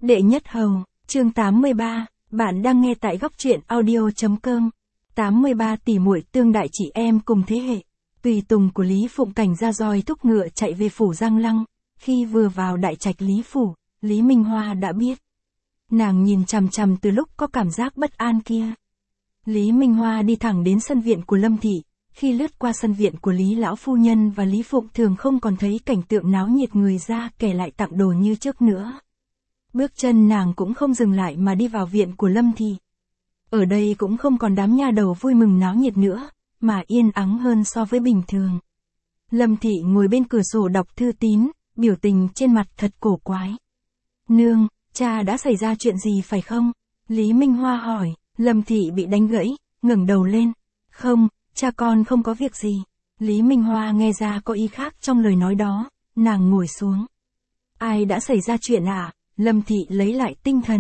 Đệ nhất hầu, chương 83, bạn đang nghe tại góc truyện audio.com. 83 tỷ muội tương đại chị em cùng thế hệ. Tùy tùng của Lý Phụng Cảnh ra roi thúc ngựa chạy về phủ Giang Lăng, khi vừa vào đại trạch Lý phủ, Lý Minh Hoa đã biết. Nàng nhìn chằm chằm từ lúc có cảm giác bất an kia. Lý Minh Hoa đi thẳng đến sân viện của Lâm thị, khi lướt qua sân viện của Lý lão phu nhân và Lý Phụng Thường không còn thấy cảnh tượng náo nhiệt người ra kẻ lại tặng đồ như trước nữa. Bước chân nàng cũng không dừng lại mà đi vào viện của Lâm thị. Ở đây cũng không còn đám nha đầu vui mừng náo nhiệt nữa, mà yên ắng hơn so với bình thường. Lâm thị ngồi bên cửa sổ đọc thư tín, biểu tình trên mặt thật cổ quái. Nương, cha đã xảy ra chuyện gì phải không? Lý Minh Hoa hỏi. Lâm thị bị đánh gãy, ngẩng đầu lên. Không, cha con không có việc gì. Lý Minh Hoa nghe ra có ý khác trong lời nói đó, nàng ngồi xuống. Ai đã xảy ra chuyện à? Lâm thị lấy lại tinh thần.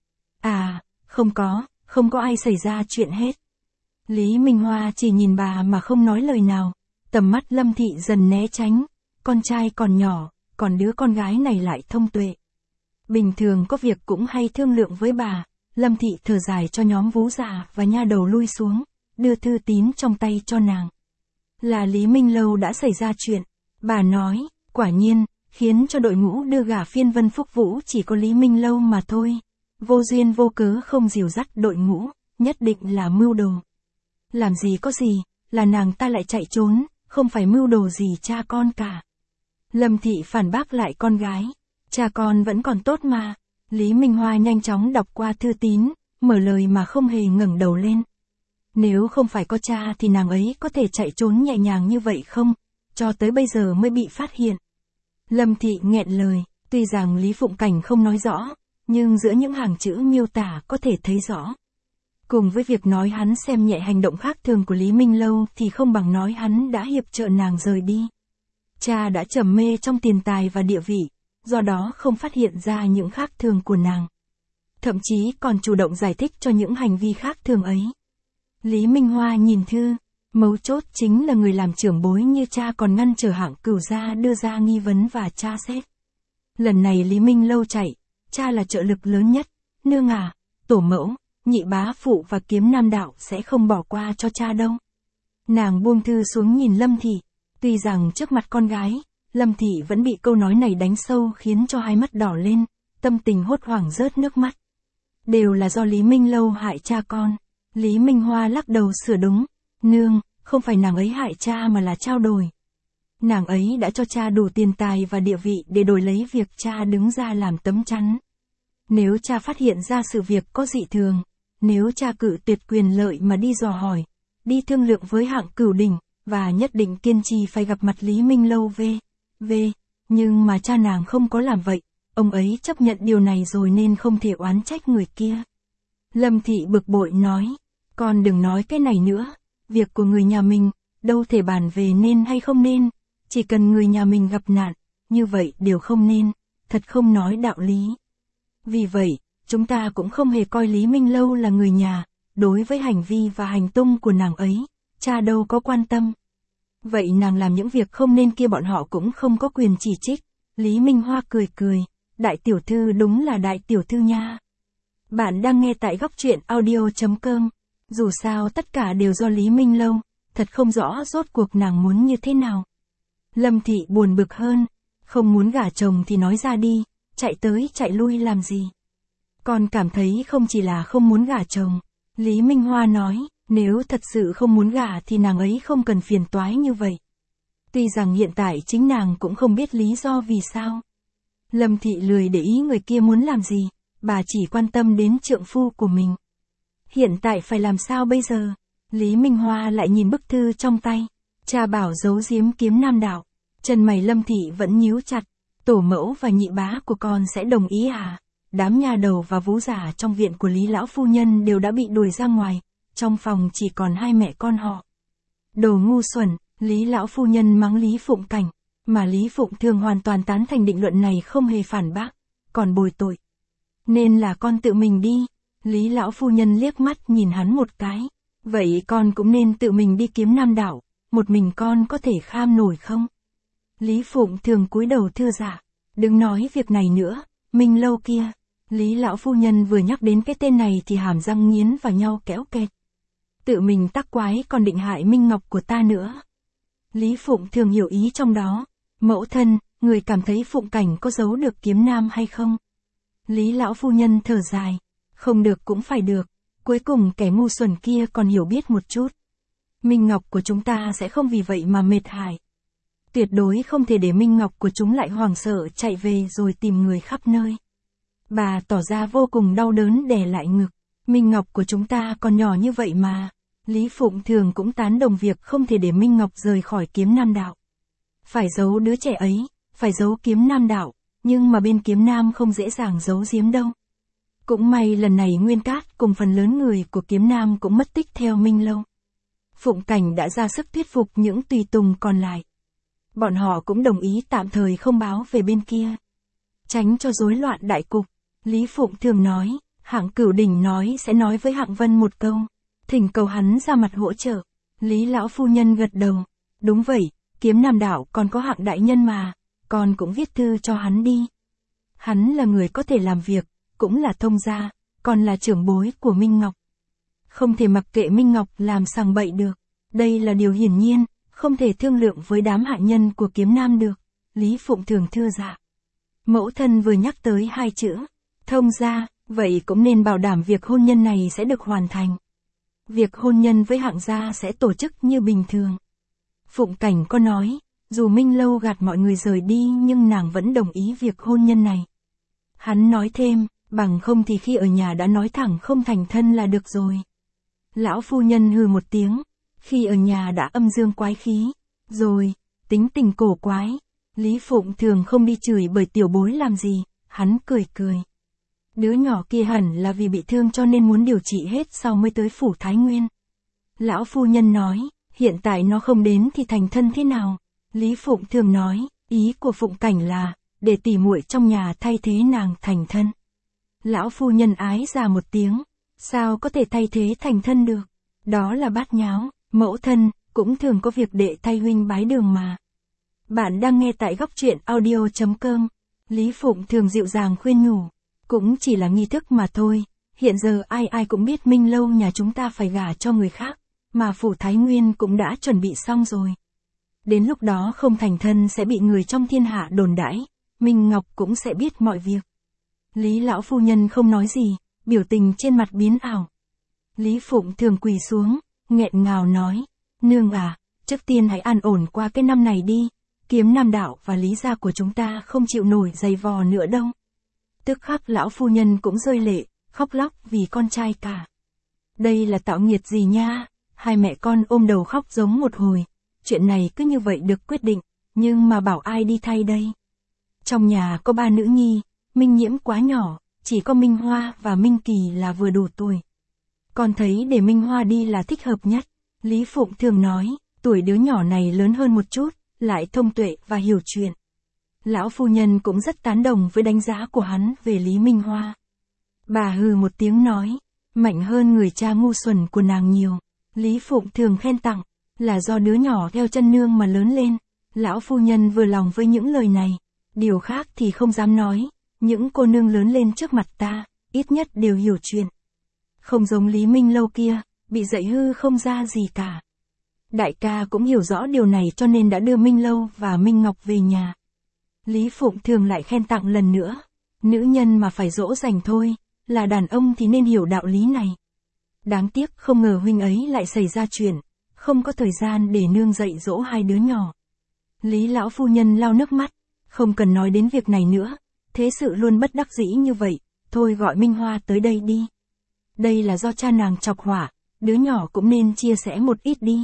À, không có ai xảy ra chuyện hết. Lý Minh Hoa chỉ nhìn bà mà không nói lời nào, tầm mắt Lâm thị dần né tránh, con trai còn nhỏ, còn đứa con gái này lại thông tuệ. Bình thường có việc cũng hay thương lượng với bà. Lâm thị thở dài cho nhóm vú già và nha đầu lui xuống, đưa thư tín trong tay cho nàng. Là Lý Minh Lâu đã xảy ra chuyện, bà nói, quả nhiên, khiến cho đội ngũ đưa gả phiên vân phúc vũ chỉ có Lý Minh Lâu mà thôi. Vô duyên vô cớ không dìu dắt đội ngũ, nhất định là mưu đồ. Làm gì có gì, là nàng ta lại chạy trốn, không phải mưu đồ gì cha con cả. Lâm thị phản bác lại con gái, cha con vẫn còn tốt mà. Lý Minh Hoa nhanh chóng đọc qua thư tín, mở lời mà không hề ngẩng đầu lên. Nếu không phải có cha thì nàng ấy có thể chạy trốn nhẹ nhàng như vậy không? Cho tới bây giờ mới bị phát hiện. Lâm thị nghẹn lời, tuy rằng Lý Phụng Cảnh không nói rõ, nhưng giữa những hàng chữ miêu tả có thể thấy rõ. Cùng với việc nói hắn xem nhẹ hành động khác thường của Lý Minh Lâu thì không bằng nói hắn đã hiệp trợ nàng rời đi. Cha đã trầm mê trong tiền tài và địa vị, do đó không phát hiện ra những khác thường của nàng. Thậm chí còn chủ động giải thích cho những hành vi khác thường ấy. Lý Minh Hoa nhìn thư, mấu chốt chính là người làm trưởng bối như cha còn ngăn trở Hạng Cửu gia đưa ra nghi vấn và tra xét. Lần này Lý Minh Lâu chạy, cha là trợ lực lớn nhất, nương à, tổ mẫu, nhị bá phụ và Kiếm Nam đạo sẽ không bỏ qua cho cha đâu. Nàng buông thư xuống nhìn Lâm thị, tuy rằng trước mặt con gái, Lâm thị vẫn bị câu nói này đánh sâu khiến cho hai mắt đỏ lên, tâm tình hốt hoảng rớt nước mắt. Đều là do Lý Minh Lâu hại cha con. Lý Minh Hoa lắc đầu sửa đúng, nương, không phải nàng ấy hại cha mà là trao đổi. Nàng ấy đã cho cha đủ tiền tài và địa vị để đổi lấy việc cha đứng ra làm tấm chắn. Nếu cha phát hiện ra sự việc có dị thường, nếu cha cự tuyệt quyền lợi mà đi dò hỏi, đi thương lượng với Hạng Cửu Đỉnh, và nhất định kiên trì phải gặp mặt Lý Minh Lâu nhưng mà cha nàng không có làm vậy, ông ấy chấp nhận điều này rồi nên không thể oán trách người kia. Lâm thị bực bội nói, con đừng nói cái này nữa, việc của người nhà mình, đâu thể bàn về nên hay không nên, chỉ cần người nhà mình gặp nạn, như vậy đều không nên, thật không nói đạo lý. Vì vậy, chúng ta cũng không hề coi Lý Minh Lâu là người nhà, đối với hành vi và hành tung của nàng ấy, cha đâu có quan tâm. Vậy nàng làm những việc không nên kia bọn họ cũng không có quyền chỉ trích. Lý Minh Hoa cười cười, đại tiểu thư đúng là đại tiểu thư nha. Bạn đang nghe tại góc truyện audio.com. Dù sao tất cả đều do Lý Minh Lâu, thật không rõ rốt cuộc nàng muốn như thế nào. Lâm thị buồn bực hơn, không muốn gả chồng thì nói ra đi, chạy tới chạy lui làm gì. Con cảm thấy không chỉ là không muốn gả chồng. Lý Minh Hoa nói, nếu thật sự không muốn gả thì nàng ấy không cần phiền toái như vậy. Tuy rằng hiện tại chính nàng cũng không biết lý do vì sao. Lâm thị lười để ý người kia muốn làm gì, bà chỉ quan tâm đến trượng phu của mình. Hiện tại phải làm sao bây giờ? Lý Minh Hoa lại nhìn bức thư trong tay. Cha bảo giấu giếm Kiếm Nam đạo. Chân mày Lâm thị vẫn nhíu chặt. Tổ mẫu và nhị bá của con sẽ đồng ý à? Đám nha đầu và vú giả trong viện của Lý lão phu nhân đều đã bị đuổi ra ngoài. Trong phòng chỉ còn hai mẹ con họ. Đồ ngu xuẩn, Lý lão phu nhân mắng Lý Phụng Cảnh, mà Lý Phụng Thường hoàn toàn tán thành định luận này không hề phản bác, còn bồi tội. Nên là con tự mình đi. Lý lão phu nhân liếc mắt nhìn hắn một cái. Vậy con cũng nên tự mình đi Kiếm Nam đạo, một mình con có thể kham nổi không? Lý Phụng Thường cúi đầu thưa dạ. Đừng nói việc này nữa, Minh Lâu kia. Lý lão phu nhân vừa nhắc đến cái tên này thì hàm răng nghiến vào nhau kéo kẹt. Tự mình tắc quái còn định hại Minh Ngọc của ta nữa. Lý Phụng Thường hiểu ý trong đó. Mẫu thân, người cảm thấy Phụng Cảnh có giấu được kiếm nam hay không? Lý lão phu nhân thở dài. Không được cũng phải được. Cuối cùng kẻ ngu xuẩn kia còn hiểu biết một chút. Minh Ngọc của chúng ta sẽ không vì vậy mà mệt hại. Tuyệt đối không thể để Minh Ngọc của chúng lại hoảng sợ chạy về rồi tìm người khắp nơi. Bà tỏ ra vô cùng đau đớn đè lại ngực. Minh Ngọc của chúng ta còn nhỏ như vậy mà. Lý Phụng Thường cũng tán đồng việc không thể để Minh Ngọc rời khỏi kiếm nam đạo. Phải giấu đứa trẻ ấy, phải giấu kiếm nam đạo, nhưng mà bên kiếm nam không dễ dàng giấu giếm đâu. Cũng may lần này Nguyên Cát cùng phần lớn người của kiếm nam cũng mất tích theo Minh Lâu. Phụng Cảnh đã ra sức thuyết phục những tùy tùng còn lại. Bọn họ cũng đồng ý tạm thời không báo về bên kia. Tránh cho rối loạn đại cục, Lý Phụng Thường nói, Hạng Cửu Đỉnh nói sẽ nói với Hạng Vân một câu, thỉnh cầu hắn ra mặt hỗ trợ. Lý lão phu nhân gật đầu, đúng vậy, kiếm nam đạo còn có Hạng đại nhân mà, con cũng viết thư cho hắn đi. Hắn là người có thể làm việc, cũng là thông gia, còn là trưởng bối của Minh Ngọc. Không thể mặc kệ Minh Ngọc làm sằng bậy được, đây là điều hiển nhiên, không thể thương lượng với đám hạ nhân của kiếm nam được. Lý Phụng Thường thưa dạ. Mẫu thân vừa nhắc tới hai chữ, thông gia, vậy cũng nên bảo đảm việc hôn nhân này sẽ được hoàn thành. Việc hôn nhân với Hạng gia sẽ tổ chức như bình thường. Phụng Cảnh có nói, dù Minh Lâu gạt mọi người rời đi nhưng nàng vẫn đồng ý việc hôn nhân này. Hắn nói thêm, bằng không thì khi ở nhà đã nói thẳng không thành thân là được rồi. Lão phu nhân hừ một tiếng, khi ở nhà đã âm dương quái khí, rồi, tính tình cổ quái. Lý Phụng Thường không đi chửi bởi tiểu bối làm gì, hắn cười cười. Đứa nhỏ kia hẳn là vì bị thương cho nên muốn điều trị hết sau mới tới phủ Thái Nguyên. Lão phu nhân nói, hiện tại nó không đến thì thành thân thế nào? Lý Phụng Thường nói, ý của Phụng Cảnh là, để tỉ muội trong nhà thay thế nàng thành thân. Lão phu nhân ái ra một tiếng, sao có thể thay thế thành thân được? Đó là bát nháo, mẫu thân, cũng thường có việc đệ thay huynh bái đường mà. Bạn đang nghe tại góc truyện audio.com. Lý Phụng Thường dịu dàng khuyên nhủ, cũng chỉ là nghi thức mà thôi, hiện giờ ai ai cũng biết Minh Lâu nhà chúng ta phải gả cho người khác, mà phủ Thái Nguyên cũng đã chuẩn bị xong rồi. Đến lúc đó không thành thân sẽ bị người trong thiên hạ đồn đãi, Minh Ngọc cũng sẽ biết mọi việc. Lý lão phu nhân không nói gì, biểu tình trên mặt biến ảo. Lý Phụng Thường quỳ xuống, nghẹn ngào nói, nương à, trước tiên hãy an ổn qua cái năm này đi, kiếm nam đạo và Lý gia của chúng ta không chịu nổi giày vò nữa đâu. Tức khắc lão phu nhân cũng rơi lệ, khóc lóc vì con trai cả. Đây là tạo nghiệt gì nha, hai mẹ con ôm đầu khóc giống một hồi, chuyện này cứ như vậy được quyết định, nhưng mà bảo ai đi thay đây? Trong nhà có 3 nữ nhi, Minh Nhiễm quá nhỏ, chỉ có Minh Hoa và Minh Kỳ là vừa đủ tuổi. Con thấy để Minh Hoa đi là thích hợp nhất, Lý Phụng Thường nói, tuổi đứa nhỏ này lớn hơn một chút, lại thông tuệ và hiểu chuyện. Lão phu nhân cũng rất tán đồng với đánh giá của hắn về Lý Minh Hoa. Bà hừ một tiếng nói, mạnh hơn người cha ngu xuẩn của nàng nhiều. Lý Phụng Thường khen tặng, là do đứa nhỏ theo chân nương mà lớn lên. Lão phu nhân vừa lòng với những lời này, điều khác thì không dám nói, những cô nương lớn lên trước mặt ta, ít nhất đều hiểu chuyện. Không giống Lý Minh Lâu kia, bị dạy hư không ra gì cả. Đại ca cũng hiểu rõ điều này cho nên đã đưa Minh Lâu và Minh Ngọc về nhà. Lý Phụng Thường lại khen tặng lần nữa, nữ nhân mà phải dỗ dành thôi, là đàn ông thì nên hiểu đạo lý này. Đáng tiếc không ngờ huynh ấy lại xảy ra chuyện, không có thời gian để nương dạy dỗ hai đứa nhỏ. Lý lão phu nhân lau nước mắt, không cần nói đến việc này nữa, thế sự luôn bất đắc dĩ như vậy, thôi gọi Minh Hoa tới đây đi. Đây là do cha nàng chọc hỏa, đứa nhỏ cũng nên chia sẻ một ít đi.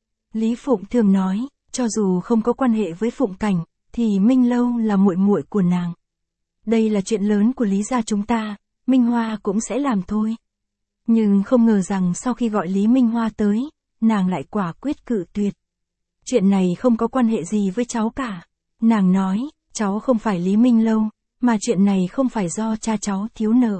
Lý Phụng Thường nói, cho dù không có quan hệ với Phụng Cảnh, thì Minh Lâu là muội muội của nàng. Đây là chuyện lớn của Lý gia chúng ta, Minh Hoa cũng sẽ làm thôi. Nhưng không ngờ rằng sau khi gọi Lý Minh Hoa tới, nàng lại quả quyết cự tuyệt. Chuyện này không có quan hệ gì với cháu cả. Nàng nói, cháu không phải Lý Minh Lâu, mà chuyện này không phải do cha cháu thiếu nợ.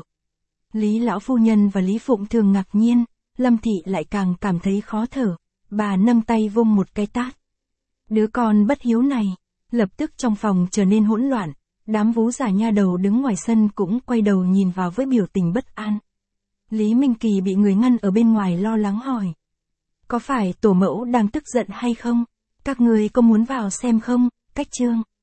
Lý lão phu nhân và Lý Phụng Thường ngạc nhiên, Lâm Thị lại càng cảm thấy khó thở, bà nâng tay vung một cái tát. Đứa con bất hiếu này, lập tức trong phòng trở nên hỗn loạn, Đám vú giả nha đầu đứng ngoài sân cũng quay đầu nhìn vào với biểu tình bất an. Lý Minh Kỳ bị người ngăn ở bên ngoài lo lắng hỏi. Có phải tổ mẫu đang tức giận hay không? Các người có muốn vào xem không? Cách Trương.